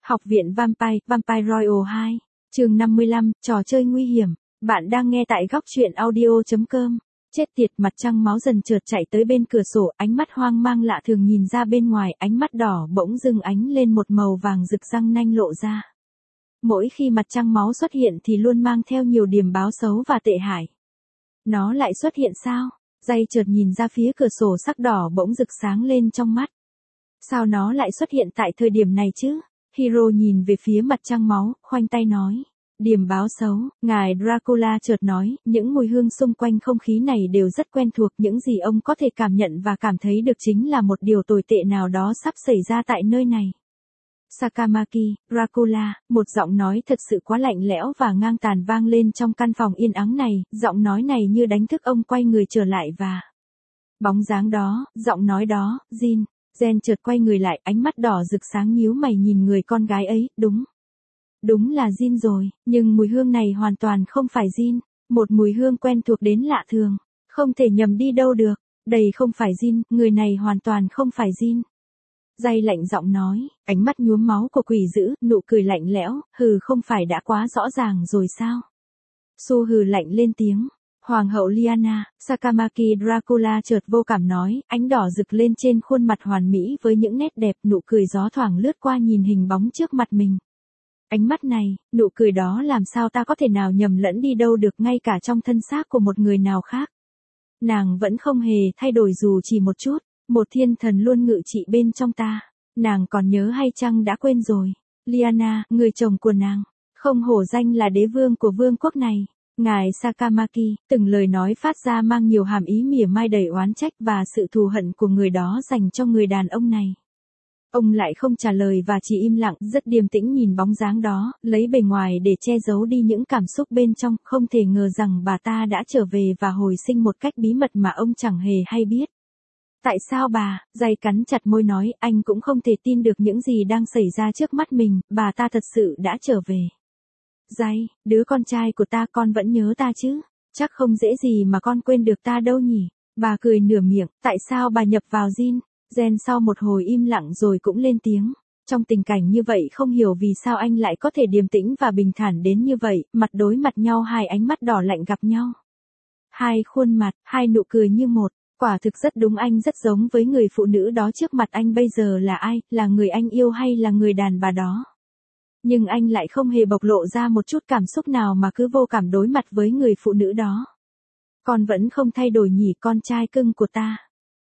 Học viện Vampire, Vampire Royale 2, chương 55, trò chơi nguy hiểm. Bạn đang nghe tại góc truyện audio.com. Chết tiệt, mặt trăng máu dần chợt chạy tới bên cửa sổ, ánh mắt hoang mang lạ thường nhìn ra bên ngoài, ánh mắt đỏ bỗng dưng ánh lên một màu vàng rực, răng nanh lộ ra. Mỗi khi mặt trăng máu xuất hiện thì luôn mang theo nhiều điểm báo xấu và tệ hại. Nó lại xuất hiện sao? Dây chợt nhìn ra phía cửa sổ, sắc đỏ bỗng rực sáng lên trong mắt. Sao nó lại xuất hiện tại thời điểm này chứ? Hiro nhìn về phía mặt trăng máu, khoanh tay nói. Điểm báo xấu, ngài Dracula chợt nói, những mùi hương xung quanh không khí này đều rất quen thuộc, những gì ông có thể cảm nhận và cảm thấy được chính là một điều tồi tệ nào đó sắp xảy ra tại nơi này. Sakamaki, Dracula, một giọng nói thật sự quá lạnh lẽo và ngang tàn vang lên trong căn phòng yên ắng này, giọng nói này như đánh thức ông quay người trở lại và... Bóng dáng đó, giọng nói đó, Jin. Jen chợt quay người lại, ánh mắt đỏ rực sáng nhíu mày nhìn người con gái ấy, đúng là Jin rồi, nhưng mùi hương này hoàn toàn không phải Jin, một mùi hương quen thuộc đến lạ thường, không thể nhầm đi đâu được, đây không phải Jin, người này hoàn toàn không phải Jin. Dây lạnh giọng nói, ánh mắt nhuốm máu của quỷ dữ, nụ cười lạnh lẽo, hừ, không phải đã quá rõ ràng rồi sao? Su hừ lạnh lên tiếng. Hoàng hậu Lyanna, Sakamaki Dracula chợt vô cảm nói, ánh đỏ rực lên trên khuôn mặt hoàn mỹ với những nét đẹp, nụ cười gió thoảng lướt qua nhìn hình bóng trước mặt mình. Ánh mắt này, nụ cười đó làm sao ta có thể nào nhầm lẫn đi đâu được, ngay cả trong thân xác của một người nào khác. Nàng vẫn không hề thay đổi dù chỉ một chút, một thiên thần luôn ngự trị bên trong ta. Nàng còn nhớ hay chăng đã quên rồi? Lyanna, người chồng của nàng, không hổ danh là đế vương của vương quốc này. Ngài Sakamaki, từng lời nói phát ra mang nhiều hàm ý mỉa mai đầy oán trách và sự thù hận của người đó dành cho người đàn ông này. Ông lại không trả lời và chỉ im lặng, rất điềm tĩnh nhìn bóng dáng đó, lấy bề ngoài để che giấu đi những cảm xúc bên trong, không thể ngờ rằng bà ta đã trở về và hồi sinh một cách bí mật mà ông chẳng hề hay biết. Tại sao bà? Dây cắn chặt môi nói, anh cũng không thể tin được những gì đang xảy ra trước mắt mình, bà ta thật sự đã trở về. Dây, đứa con trai của ta, con vẫn nhớ ta chứ? Chắc không dễ gì mà con quên được ta đâu nhỉ? Bà cười nửa miệng, tại sao bà nhập vào Jin? Jen sau một hồi im lặng rồi cũng lên tiếng. Trong tình cảnh như vậy không hiểu vì sao anh lại có thể điềm tĩnh và bình thản đến như vậy, mặt đối mặt nhau, hai ánh mắt đỏ lạnh gặp nhau. Hai khuôn mặt, hai nụ cười như một, quả thực rất đúng, anh rất giống với người phụ nữ đó trước mặt anh bây giờ. Là ai, là người anh yêu hay là người đàn bà đó? Nhưng anh lại không hề bộc lộ ra một chút cảm xúc nào mà cứ vô cảm đối mặt với người phụ nữ đó. Con vẫn không thay đổi nhỉ, con trai cưng của ta.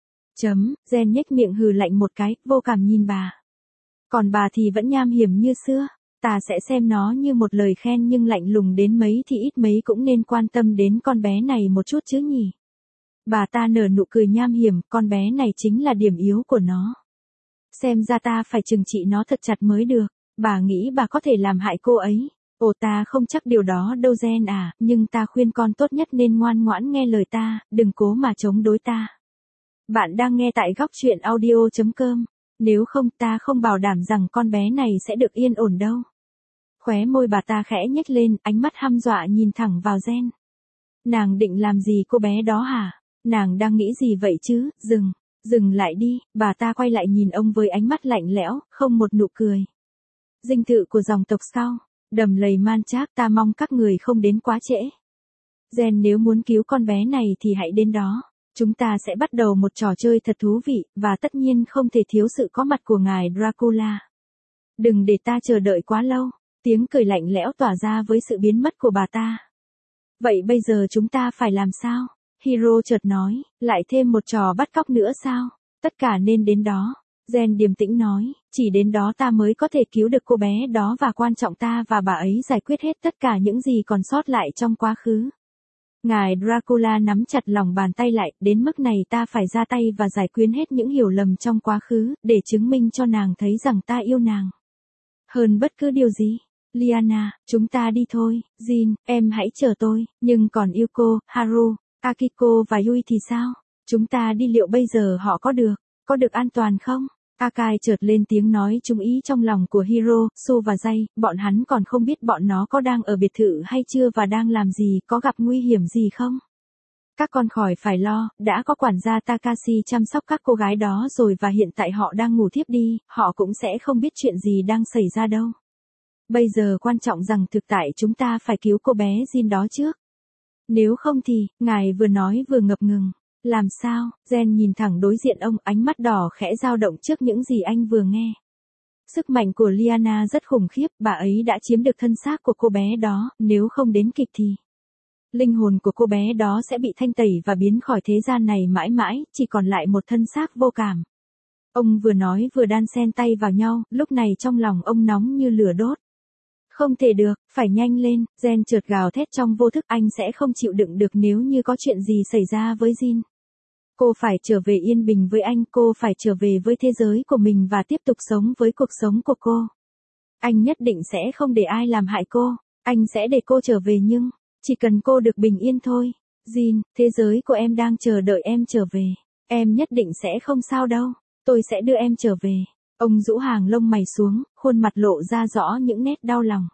Jen nhếch miệng hừ lạnh một cái, vô cảm nhìn bà. Còn bà thì vẫn nham hiểm như xưa. Ta sẽ xem nó như một lời khen, nhưng lạnh lùng đến mấy thì ít mấy cũng nên quan tâm đến con bé này một chút chứ nhỉ. Bà ta nở nụ cười nham hiểm, con bé này chính là điểm yếu của nó. Xem ra ta phải trừng trị nó thật chặt mới được. Bà nghĩ bà có thể làm hại cô ấy. Ồ, ta không chắc điều đó đâu Jen à, nhưng ta khuyên con tốt nhất nên ngoan ngoãn nghe lời ta, đừng cố mà chống đối ta. Bạn đang nghe tại góc truyện audio.com. Nếu không, ta không bảo đảm rằng con bé này sẽ được yên ổn đâu. Khóe môi bà ta khẽ nhếch lên, ánh mắt hăm dọa nhìn thẳng vào Jen. Nàng định làm gì cô bé đó hả? Nàng đang nghĩ gì vậy chứ? Dừng lại đi. Bà ta quay lại nhìn ông với ánh mắt lạnh lẽo, không một nụ cười. Dinh thự của dòng tộc sau, đầm lầy man trác, ta mong các người không đến quá trễ. Jen, nếu muốn cứu con bé này thì hãy đến đó. Chúng ta sẽ bắt đầu một trò chơi thật thú vị, và tất nhiên không thể thiếu sự có mặt của ngài Dracula. Đừng để ta chờ đợi quá lâu. Tiếng cười lạnh lẽo tỏa ra với sự biến mất của bà ta. Vậy bây giờ chúng ta phải làm sao? Hiro chợt nói, lại thêm một trò bắt cóc nữa sao? Tất cả nên đến đó. Jen điềm tĩnh nói, chỉ đến đó ta mới có thể cứu được cô bé đó, và quan trọng ta và bà ấy giải quyết hết tất cả những gì còn sót lại trong quá khứ. Ngài Dracula nắm chặt lòng bàn tay lại, đến mức này ta phải ra tay và giải quyết hết những hiểu lầm trong quá khứ, để chứng minh cho nàng thấy rằng ta yêu nàng. Hơn bất cứ điều gì. Lyanna, chúng ta đi thôi. Jin, em hãy chờ tôi, nhưng còn Yuko, Haru, Akiko và Yui thì sao? Chúng ta đi, liệu bây giờ họ có được an toàn không? Akai chợt lên tiếng nói trúng ý trong lòng của Hiro, Su và Jay, bọn hắn còn không biết bọn nó có đang ở biệt thự hay chưa và đang làm gì, có gặp nguy hiểm gì không? Các con khỏi phải lo, đã có quản gia Takashi chăm sóc các cô gái đó rồi và hiện tại họ đang ngủ thiếp đi, họ cũng sẽ không biết chuyện gì đang xảy ra đâu. Bây giờ quan trọng rằng thực tại chúng ta phải cứu cô bé Jin đó trước. Nếu không thì, ngài vừa nói vừa ngập ngừng. Làm sao? Jen nhìn thẳng đối diện ông, ánh mắt đỏ khẽ dao động trước những gì anh vừa nghe. Sức mạnh của Liana rất khủng khiếp, bà ấy đã chiếm được thân xác của cô bé đó, nếu không đến kịp thì linh hồn của cô bé đó sẽ bị thanh tẩy và biến khỏi thế gian này mãi mãi, chỉ còn lại một thân xác vô cảm. Ông vừa nói vừa đan xen tay vào nhau, lúc này trong lòng ông nóng như lửa đốt. Không thể được, phải nhanh lên, Jen chợt gào thét trong vô thức, anh sẽ không chịu đựng được nếu như có chuyện gì xảy ra với Jin. Cô phải trở về yên bình với anh, cô phải trở về với thế giới của mình và tiếp tục sống với cuộc sống của cô. Anh nhất định sẽ không để ai làm hại cô, anh sẽ để cô trở về nhưng, chỉ cần cô được bình yên thôi. Jin, thế giới của em đang chờ đợi em trở về. Em nhất định sẽ không sao đâu, tôi sẽ đưa em trở về. Ông rũ hàng lông mày xuống, khuôn mặt lộ ra rõ những nét đau lòng.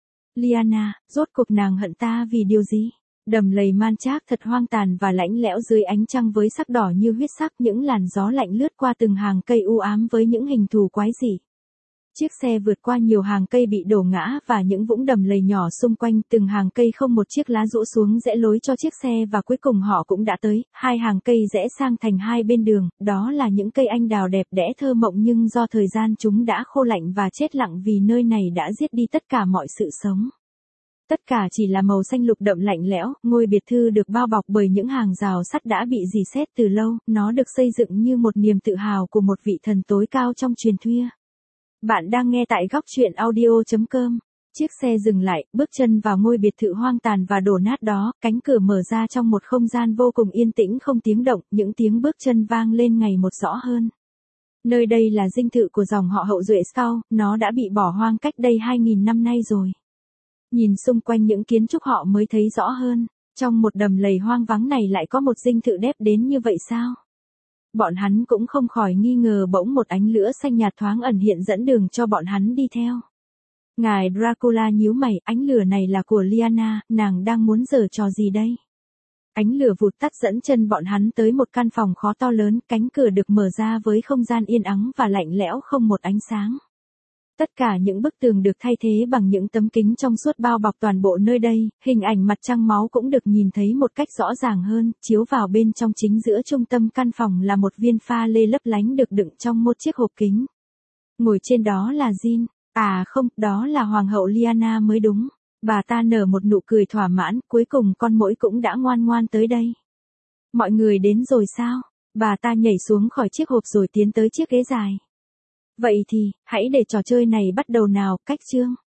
Liana, rốt cuộc nàng hận ta vì điều gì? Đầm lầy man trác thật hoang tàn và lạnh lẽo dưới ánh trăng với sắc đỏ như huyết sắc, những làn gió lạnh lướt qua từng hàng cây u ám với những hình thù quái dị. Chiếc xe vượt qua nhiều hàng cây bị đổ ngã và những vũng đầm lầy nhỏ xung quanh, từng hàng cây không một chiếc lá rũ xuống rẽ lối cho chiếc xe và cuối cùng họ cũng đã tới, hai hàng cây rẽ sang thành hai bên đường, đó là những cây anh đào đẹp đẽ thơ mộng nhưng do thời gian chúng đã khô lạnh và chết lặng vì nơi này đã giết đi tất cả mọi sự sống. Tất cả chỉ là màu xanh lục đậm lạnh lẽo, ngôi biệt thự được bao bọc bởi những hàng rào sắt đã bị rỉ sét từ lâu, nó được xây dựng như một niềm tự hào của một vị thần tối cao trong truyền thuyết. Bạn đang nghe tại góc truyện audio.com. Chiếc xe dừng lại, bước chân vào ngôi biệt thự hoang tàn và đổ nát đó, cánh cửa mở ra trong một không gian vô cùng yên tĩnh không tiếng động, những tiếng bước chân vang lên ngày một rõ hơn. Nơi đây là dinh thự của dòng họ hậu duệ Sau, nó đã bị bỏ hoang cách đây 2.000 năm nay rồi. Nhìn xung quanh những kiến trúc họ mới thấy rõ hơn, trong một đầm lầy hoang vắng này lại có một dinh thự đẹp đến như vậy sao? Bọn hắn cũng không khỏi nghi ngờ, bỗng một ánh lửa xanh nhạt thoáng ẩn hiện dẫn đường cho bọn hắn đi theo. Ngài Dracula nhíu mày, ánh lửa này là của Liana, nàng đang muốn giở trò gì đây? Ánh lửa vụt tắt dẫn chân bọn hắn tới một căn phòng khó to lớn, cánh cửa được mở ra với không gian yên ắng và lạnh lẽo không một ánh sáng. Tất cả những bức tường được thay thế bằng những tấm kính trong suốt bao bọc toàn bộ nơi đây, hình ảnh mặt trăng máu cũng được nhìn thấy một cách rõ ràng hơn, chiếu vào bên trong. Chính giữa trung tâm căn phòng là một viên pha lê lấp lánh được đựng trong một chiếc hộp kính. Ngồi trên đó là Jin, à không, đó là Hoàng hậu Liana mới đúng. Bà ta nở một nụ cười thỏa mãn, cuối cùng con muỗi cũng đã ngoan ngoan tới đây. Mọi người đến rồi sao? Bà ta nhảy xuống khỏi chiếc hộp rồi tiến tới chiếc ghế dài. Vậy thì, hãy để trò chơi này bắt đầu nào, cách chương.